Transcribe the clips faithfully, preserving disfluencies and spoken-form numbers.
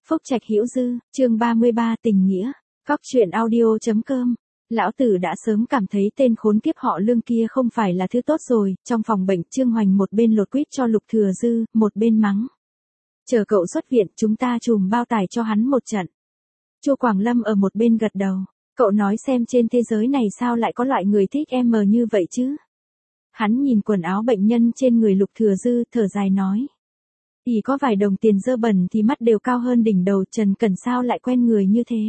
Phúc Trạch Hữu Dư, chương ba mươi ba tình nghĩa, Cóc truyện audio chấm com. Lão tử đã sớm cảm thấy tên khốn kiếp họ Lương kia không phải là thứ tốt rồi. Trong phòng bệnh, Trương Hoành một bên lột quýt cho Lục Thừa Dư, một bên mắng. Chờ cậu xuất viện, chúng ta trùm bao tải cho hắn một trận. Chu Quảng Lâm ở một bên gật đầu. Cậu nói xem trên thế giới này sao lại có loại người thích em mờ như vậy chứ? Hắn nhìn quần áo bệnh nhân trên người Lục Thừa Dư, thở dài nói. Chỉ có vài đồng tiền dơ bẩn thì mắt đều cao hơn đỉnh đầu, Trần Cẩn sao lại quen người như thế?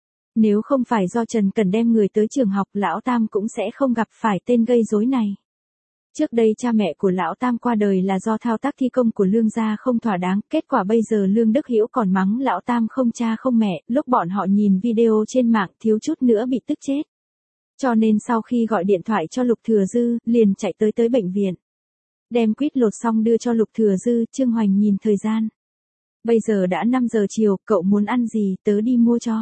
Nếu không phải do Trần Cẩn đem người tới trường học, Lão Tam cũng sẽ không gặp phải tên gây rối này. Trước đây cha mẹ của Lão Tam qua đời là do thao tác thi công của Lương gia không thỏa đáng, kết quả bây giờ Lương Đức Hữu còn mắng Lão Tam không cha không mẹ, lúc bọn họ nhìn video trên mạng thiếu chút nữa bị tức chết. Cho nên sau khi gọi điện thoại cho Lục Thừa Dư, liền chạy tới tới bệnh viện. Đem quýt lột xong đưa cho Lục Thừa Dư, Trương Hoành nhìn thời gian. Bây giờ đã năm giờ chiều, cậu muốn ăn gì, tớ đi mua cho.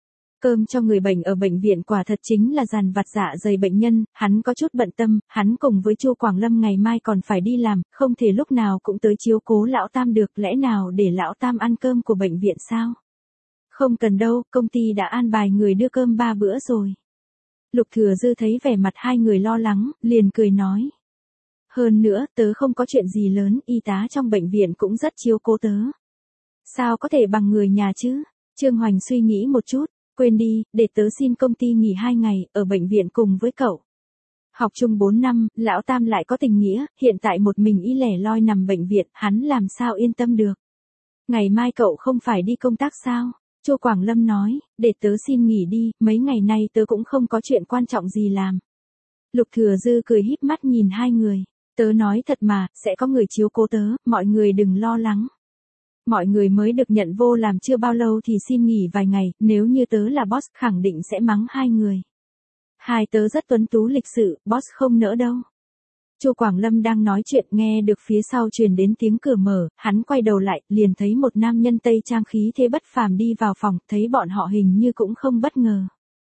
Cơm cho người bệnh ở bệnh viện quả thật chính là dàn vặt dạ dày bệnh nhân, hắn có chút bận tâm, hắn cùng với Chu Quảng Lâm ngày mai còn phải đi làm, không thể lúc nào cũng tới chiếu cố Lão Tam được, lẽ nào để Lão Tam ăn cơm của bệnh viện sao? Không cần đâu, công ty đã an bài người đưa cơm ba bữa rồi. Lục Thừa Dư thấy vẻ mặt hai người lo lắng, liền cười nói. Hơn nữa, tớ không có chuyện gì lớn, y tá trong bệnh viện cũng rất chiếu cố tớ. Sao có thể bằng người nhà chứ? Trương Hoành suy nghĩ một chút, quên đi, để tớ xin công ty nghỉ hai ngày, ở bệnh viện cùng với cậu. Học chung bốn năm, Lão Tam lại có tình nghĩa, hiện tại một mình y lẻ loi nằm bệnh viện, hắn làm sao yên tâm được. Ngày mai cậu không phải đi công tác sao? Chu Quảng Lâm nói, để tớ xin nghỉ đi, mấy ngày nay tớ cũng không có chuyện quan trọng gì làm. Lục Thừa Dư cười híp mắt nhìn hai người. Tớ nói thật mà, sẽ có người chiếu cố tớ, mọi người đừng lo lắng. Mọi người mới được nhận vô làm chưa bao lâu thì xin nghỉ vài ngày, nếu như tớ là boss khẳng định sẽ mắng hai người. Hai tớ rất tuấn tú lịch sự, boss không nỡ đâu. Chu Quảng Lâm đang nói chuyện, nghe được phía sau truyền đến tiếng cửa mở, hắn quay đầu lại, liền thấy một nam nhân Tây trang khí thế bất phàm đi vào phòng, thấy bọn họ hình như cũng không bất ngờ.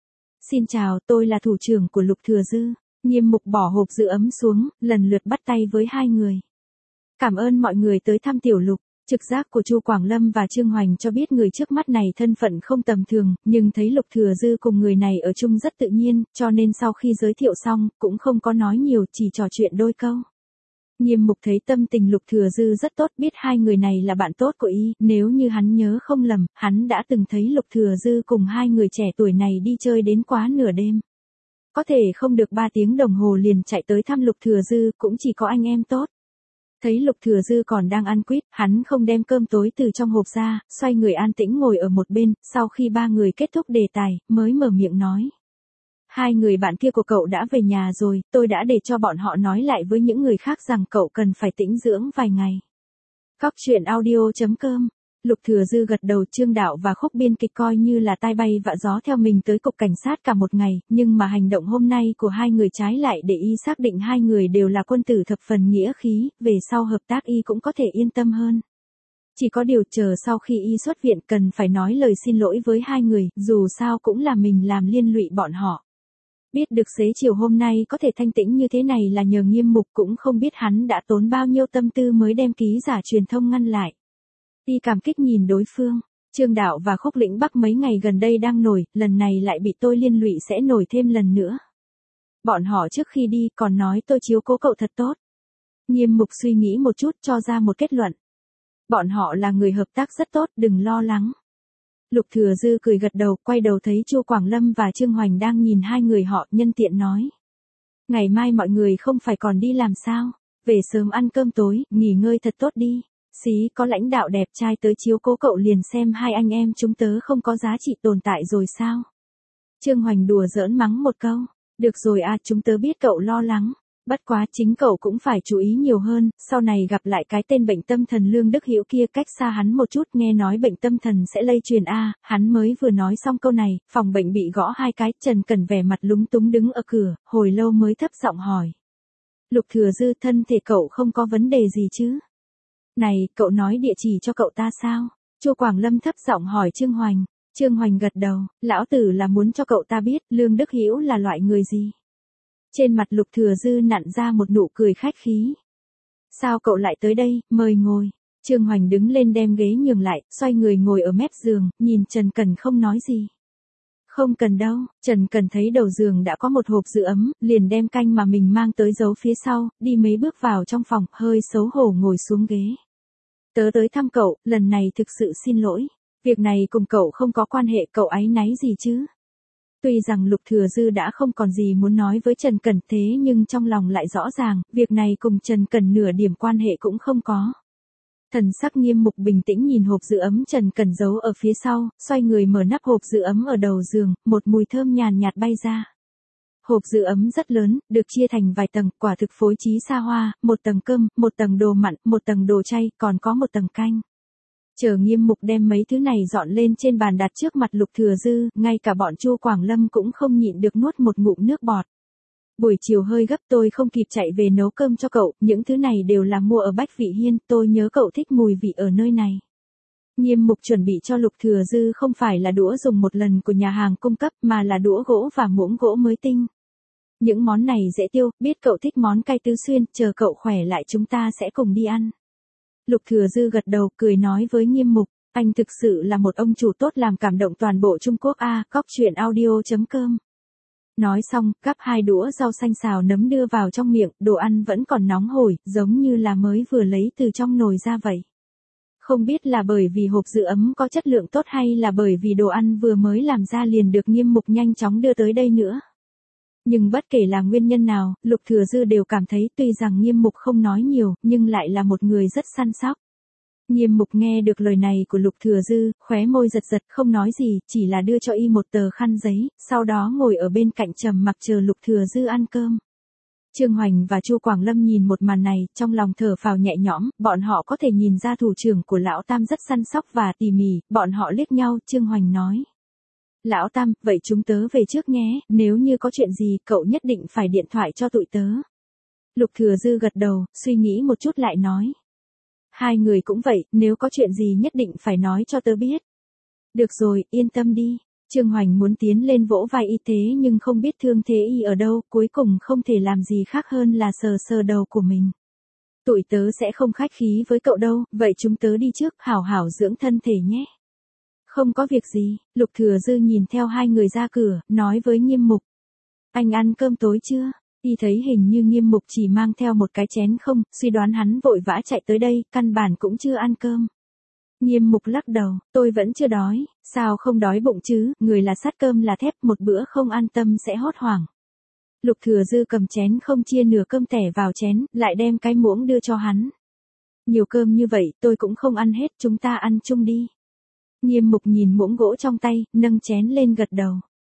Xin chào, tôi là thủ trưởng của Lục Thừa Dư. Nghiêm Mục bỏ hộp giữ ấm xuống, lần lượt bắt tay với hai người. Cảm ơn mọi người tới thăm Tiểu Lục. Trực giác của Chu Quảng Lâm và Trương Hoành cho biết người trước mắt này thân phận không tầm thường, nhưng thấy Lục Thừa Dư cùng người này ở chung rất tự nhiên, cho nên sau khi giới thiệu xong, cũng không có nói nhiều, chỉ trò chuyện đôi câu. Nghiêm Mục thấy tâm tình Lục Thừa Dư rất tốt, biết hai người này là bạn tốt của y, nếu như hắn nhớ không lầm, hắn đã từng thấy Lục Thừa Dư cùng hai người trẻ tuổi này đi chơi đến quá nửa đêm. Có thể không được ba tiếng đồng hồ liền chạy tới thăm Lục Thừa Dư, cũng chỉ có anh em tốt. Thấy Lục Thừa Dư còn đang ăn quýt, hắn không đem cơm tối từ trong hộp ra, xoay người an tĩnh ngồi ở một bên, sau khi ba người kết thúc đề tài, mới mở miệng nói. Hai người bạn kia của cậu đã về nhà rồi, tôi đã để cho bọn họ nói lại với những người khác rằng cậu cần phải tĩnh dưỡng vài ngày. Cóc truyện audio chấm com. Lục Thừa Dư gật đầu. Trương Đạo và Khúc biên kịch coi như là tai bay vạ gió theo mình tới cục cảnh sát cả một ngày, nhưng mà hành động hôm nay của hai người trái lại để y xác định hai người đều là quân tử thập phần nghĩa khí, về sau hợp tác y cũng có thể yên tâm hơn. Chỉ có điều chờ sau khi y xuất viện cần phải nói lời xin lỗi với hai người, dù sao cũng là mình làm liên lụy bọn họ. Biết được xế chiều hôm nay có thể thanh tĩnh như thế này là nhờ Nghiêm Mục, cũng không biết hắn đã tốn bao nhiêu tâm tư mới đem ký giả truyền thông ngăn lại. Y cảm kích nhìn đối phương. Trương Đạo và Khúc Lĩnh Bắc mấy ngày gần đây đang nổi, lần này lại bị tôi liên lụy sẽ nổi thêm lần nữa. Bọn họ trước khi đi còn nói tôi chiếu cố cậu thật tốt. Nghiêm Mục suy nghĩ một chút cho ra một kết luận. Bọn họ là người hợp tác rất tốt, đừng lo lắng. Lục Thừa Dư cười gật đầu, quay đầu thấy Chu Quảng Lâm và Trương Hoành đang nhìn hai người họ, nhân tiện nói. Ngày mai mọi người không phải còn đi làm sao, về sớm ăn cơm tối, nghỉ ngơi thật tốt đi. Xí có lãnh đạo đẹp trai tới chiếu cố cậu liền xem hai anh em chúng tớ không có giá trị tồn tại rồi sao? Trương Hoành đùa giỡn mắng một câu. Được rồi à, chúng tớ biết cậu lo lắng. Bất quá chính cậu cũng phải chú ý nhiều hơn, sau này gặp lại cái tên bệnh tâm thần Lương Đức Hữu kia cách xa hắn một chút, nghe nói bệnh tâm thần sẽ lây truyền a. À, hắn mới vừa nói xong câu này, phòng bệnh bị gõ hai cái, Trần Cẩn vẻ mặt lúng túng đứng ở cửa, hồi lâu mới thấp giọng hỏi. Lục Thừa Dư, thân thể cậu không có vấn đề gì chứ? Này, cậu nói địa chỉ cho cậu ta sao? Chu Quảng Lâm thấp giọng hỏi Trương Hoành. Trương Hoành gật đầu, lão tử là muốn cho cậu ta biết Lương Đức Hữu là loại người gì. Trên mặt Lục Thừa Dư nặn ra một nụ cười khách khí. Sao cậu lại tới đây, mời ngồi. Trương Hoành đứng lên đem ghế nhường lại, xoay người ngồi ở mép giường, nhìn Trần Cần không nói gì. Không cần đâu, Trần Cần thấy đầu giường đã có một hộp giữ ấm, liền đem canh mà mình mang tới giấu phía sau, đi mấy bước vào trong phòng, hơi xấu hổ ngồi xuống ghế. Tớ tới thăm cậu, lần này thực sự xin lỗi. Việc này cùng cậu không có quan hệ, cậu áy náy gì chứ? Tuy rằng Lục Thừa Dư đã không còn gì muốn nói với Trần Cần thế nhưng trong lòng lại rõ ràng, việc này cùng Trần Cần nửa điểm quan hệ cũng không có. Thần sắc Nghiêm Mục bình tĩnh nhìn hộp giữ ấm Trần Cần giấu ở phía sau, xoay người mở nắp hộp giữ ấm ở đầu giường, một mùi thơm nhàn nhạt bay ra. Hộp giữ ấm rất lớn, được chia thành vài tầng, quả thực phối trí xa hoa, một tầng cơm, một tầng đồ mặn, một tầng đồ chay, còn có một tầng canh. Chờ Nghiêm Mục đem mấy thứ này dọn lên trên bàn đặt trước mặt Lục Thừa Dư, ngay cả bọn Chu Quảng Lâm cũng không nhịn được nuốt một ngụm nước bọt. Buổi chiều hơi gấp tôi không kịp chạy về nấu cơm cho cậu, những thứ này đều là mua ở Bách Vị Hiên, tôi nhớ cậu thích mùi vị ở nơi này. Nghiêm Mục chuẩn bị cho Lục Thừa Dư không phải là đũa dùng một lần của nhà hàng cung cấp mà là đũa gỗ và muỗng gỗ mới tinh. Những món này dễ tiêu, biết cậu thích món cay tứ xuyên, chờ cậu khỏe lại chúng ta sẽ cùng đi ăn. Lục Thừa Dư gật đầu cười nói với Nghiêm Mục, anh thực sự là một ông chủ tốt làm cảm động toàn bộ Trung Quốc a, cóc truyện audio chấm com. Nói xong, gắp hai đũa rau xanh xào nấm đưa vào trong miệng, đồ ăn vẫn còn nóng hổi, giống như là mới vừa lấy từ trong nồi ra vậy. Không biết là bởi vì hộp giữ ấm có chất lượng tốt hay là bởi vì đồ ăn vừa mới làm ra liền được Nghiêm Mục nhanh chóng đưa tới đây nữa. Nhưng bất kể là nguyên nhân nào, Lục Thừa Dư đều cảm thấy tuy rằng Nghiêm Mục không nói nhiều, nhưng lại là một người rất săn sóc. Nghiêm Mục nghe được lời này của Lục Thừa Dư, khóe môi giật giật không nói gì, chỉ là đưa cho y một tờ khăn giấy, sau đó ngồi ở bên cạnh trầm mặc chờ Lục Thừa Dư ăn cơm. Trương Hoành và Chu Quảng Lâm nhìn một màn này, trong lòng thở phào nhẹ nhõm, bọn họ có thể nhìn ra thủ trưởng của Lão Tam rất săn sóc và tỉ mỉ, bọn họ liếc nhau, Trương Hoành nói. Lão Tam, vậy chúng tớ về trước nhé, nếu như có chuyện gì, cậu nhất định phải điện thoại cho tụi tớ. Lục Thừa Dư gật đầu, suy nghĩ một chút lại nói. Hai người cũng vậy, nếu có chuyện gì nhất định phải nói cho tớ biết. Được rồi, yên tâm đi. Trương Hoành muốn tiến lên vỗ vai y thế nhưng không biết thương thế y ở đâu, cuối cùng không thể làm gì khác hơn là sờ sờ đầu của mình. Tụi tớ sẽ không khách khí với cậu đâu, vậy chúng tớ đi trước, hảo hảo dưỡng thân thể nhé. Không có việc gì, Lục Thừa Dư nhìn theo hai người ra cửa, nói với Nghiêm Mục. Anh ăn cơm tối chưa? Y thấy hình như Nghiêm Mục chỉ mang theo một cái chén không, suy đoán hắn vội vã chạy tới đây, căn bản cũng chưa ăn cơm. Nghiêm Mục lắc đầu, tôi vẫn chưa đói, sao không đói bụng chứ, người là sắt cơm là thép, một bữa không an tâm sẽ hốt hoảng. Lục Thừa Dư cầm chén không chia nửa cơm tẻ vào chén, lại đem cái muỗng đưa cho hắn. Nhiều cơm như vậy, tôi cũng không ăn hết, chúng ta ăn chung đi. Nghiêm Mục nhìn muỗng gỗ trong tay, nâng chén lên gật đầu.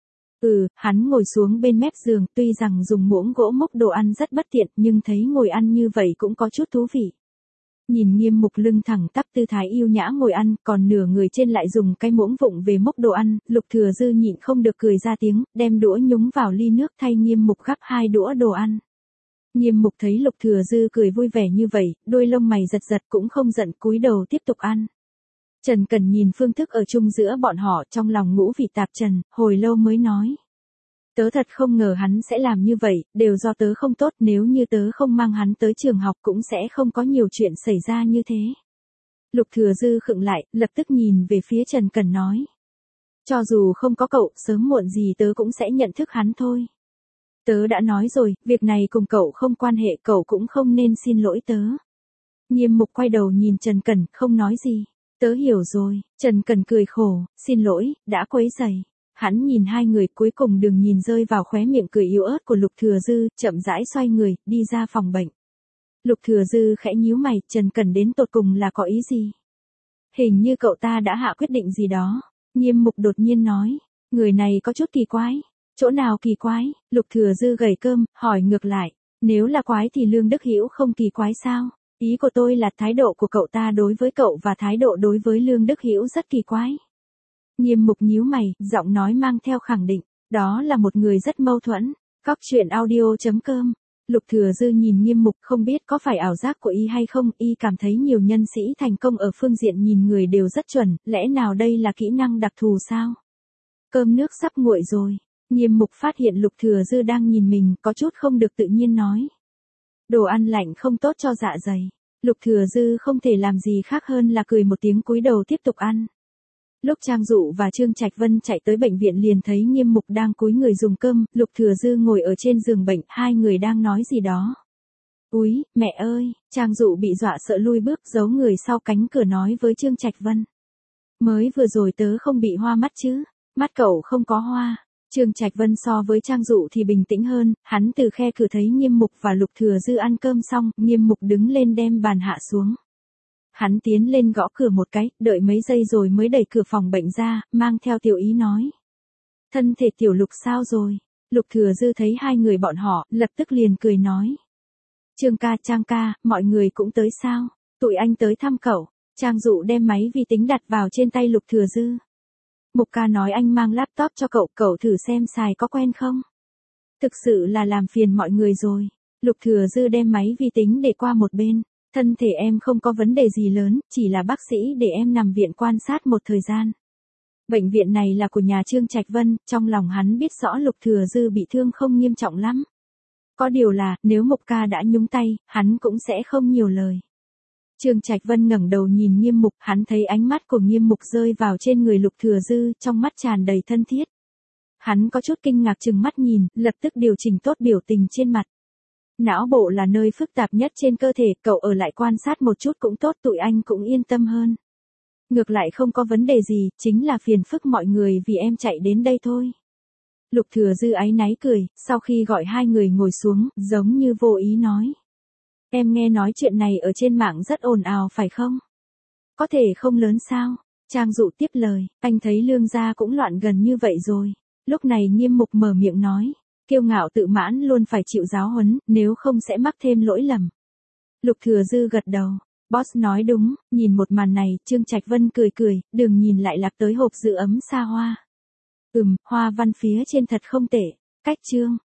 Ừ, hắn ngồi xuống bên mép giường, tuy rằng dùng muỗng gỗ múc đồ ăn rất bất tiện, nhưng thấy ngồi ăn như vậy cũng có chút thú vị. Nhìn Nghiêm Mục lưng thẳng tắp tư thái yêu nhã ngồi ăn, còn nửa người trên lại dùng cái muỗng vụng về múc đồ ăn, Lục Thừa Dư nhịn không được cười ra tiếng, đem đũa nhúng vào ly nước thay Nghiêm Mục gắp hai đũa đồ ăn. Nghiêm Mục thấy Lục Thừa Dư cười vui vẻ như vậy, đôi lông mày giật giật cũng không giận, cúi đầu tiếp tục ăn. Trần Cần nhìn phương thức ở chung giữa bọn họ, trong lòng ngũ vị tạp trần, hồi lâu mới nói. Tớ thật không ngờ hắn sẽ làm như vậy, đều do tớ không tốt, nếu như tớ không mang hắn tới trường học cũng sẽ không có nhiều chuyện xảy ra như thế. Lục Thừa Dư khựng lại, lập tức nhìn về phía Trần Cần nói. Cho dù không có cậu, sớm muộn gì tớ cũng sẽ nhận thức hắn thôi. Tớ đã nói rồi, việc này cùng cậu không quan hệ, cậu cũng không nên xin lỗi tớ. Nghiêm Mục quay đầu nhìn Trần Cần, không nói gì. Tớ hiểu rồi, Trần Cần cười khổ, xin lỗi, đã quấy rầy. Hắn nhìn hai người cuối cùng đừng nhìn rơi vào khóe miệng cười yếu ớt của Lục Thừa Dư, chậm rãi xoay người, đi ra phòng bệnh. Lục Thừa Dư khẽ nhíu mày, Trần Cần đến tột cùng là có ý gì? Hình như cậu ta đã hạ quyết định gì đó. Nghiêm Mục đột nhiên nói, người này có chút kỳ quái. Chỗ nào kỳ quái? Lục Thừa Dư gầy cơm, hỏi ngược lại, nếu là quái thì Lương Đức Hữu không kỳ quái sao? Ý của tôi là thái độ của cậu ta đối với cậu và thái độ đối với Lương Đức Hữu rất kỳ quái. Nghiêm Mục nhíu mày, giọng nói mang theo khẳng định, đó là một người rất mâu thuẫn. Cóc truyện audio chấm com. Lục Thừa Dư nhìn Nghiêm Mục, không biết có phải ảo giác của y hay không, y cảm thấy nhiều nhân sĩ thành công ở phương diện nhìn người đều rất chuẩn, lẽ nào đây là kỹ năng đặc thù sao? Cơm nước sắp nguội rồi. Nghiêm Mục phát hiện Lục Thừa Dư đang nhìn mình, có chút không được tự nhiên nói. Đồ ăn lạnh không tốt cho dạ dày. Lục Thừa Dư không thể làm gì khác hơn là cười một tiếng cúi đầu tiếp tục ăn. Lúc Trang Dụ và Trương Trạch Vân chạy tới bệnh viện liền thấy Nghiêm Mục đang cúi người dùng cơm, Lục Thừa Dư ngồi ở trên giường bệnh, hai người đang nói gì đó. Úi, mẹ ơi, Trang Dụ bị dọa sợ lui bước giấu người sau cánh cửa nói với Trương Trạch Vân. Mới vừa rồi tớ không bị hoa mắt chứ, mắt cậu không có hoa. Trương Trạch Vân so với Trang Dụ thì bình tĩnh hơn, hắn từ khe cửa thấy Nghiêm Mục và Lục Thừa Dư ăn cơm xong, Nghiêm Mục đứng lên đem bàn hạ xuống. Hắn tiến lên gõ cửa một cái, đợi mấy giây rồi mới đẩy cửa phòng bệnh ra, mang theo tiểu ý nói. Thân thể tiểu Lục sao rồi? Lục Thừa Dư thấy hai người bọn họ, lập tức liền cười nói. Trương ca, Trang ca, mọi người cũng tới sao? Tụi anh tới thăm cậu. Trang Dụ đem máy vi tính đặt vào trên tay Lục Thừa Dư. Mục ca nói anh mang laptop cho cậu, cậu thử xem xài có quen không? Thực sự là làm phiền mọi người rồi. Lục Thừa Dư đem máy vi tính để qua một bên. Thân thể em không có vấn đề gì lớn, chỉ là bác sĩ để em nằm viện quan sát một thời gian. Bệnh viện này là của nhà Trương Trạch Vân, trong lòng hắn biết rõ Lục Thừa Dư bị thương không nghiêm trọng lắm. Có điều là, nếu Mục ca đã nhúng tay, hắn cũng sẽ không nhiều lời. Trương Trạch Vân ngẩng đầu nhìn Nghiêm Mục, hắn thấy ánh mắt của Nghiêm Mục rơi vào trên người Lục Thừa Dư, trong mắt tràn đầy thân thiết. Hắn có chút kinh ngạc chừng mắt nhìn, lập tức điều chỉnh tốt biểu tình trên mặt. Não bộ là nơi phức tạp nhất trên cơ thể, cậu ở lại quan sát một chút cũng tốt, tụi anh cũng yên tâm hơn. Ngược lại không có vấn đề gì, chính là phiền phức mọi người vì em chạy đến đây thôi. Lục Thừa Dư áy náy cười, sau khi gọi hai người ngồi xuống, giống như vô ý nói. Em nghe nói chuyện này ở trên mạng rất ồn ào phải không? Có thể không lớn sao? Trang Dụ tiếp lời, anh thấy Lương gia cũng loạn gần như vậy rồi. Lúc này Nghiêm Mục mở miệng nói. Kiêu ngạo tự mãn luôn phải chịu giáo huấn, nếu không sẽ mắc thêm lỗi lầm. Lục Thừa Dư gật đầu. Boss nói đúng, nhìn một màn này, Trương Trạch Vân cười cười, đừng nhìn lại lạc tới hộp giữ ấm xa hoa. Ừm, hoa văn phía trên thật không tệ. Cách chương.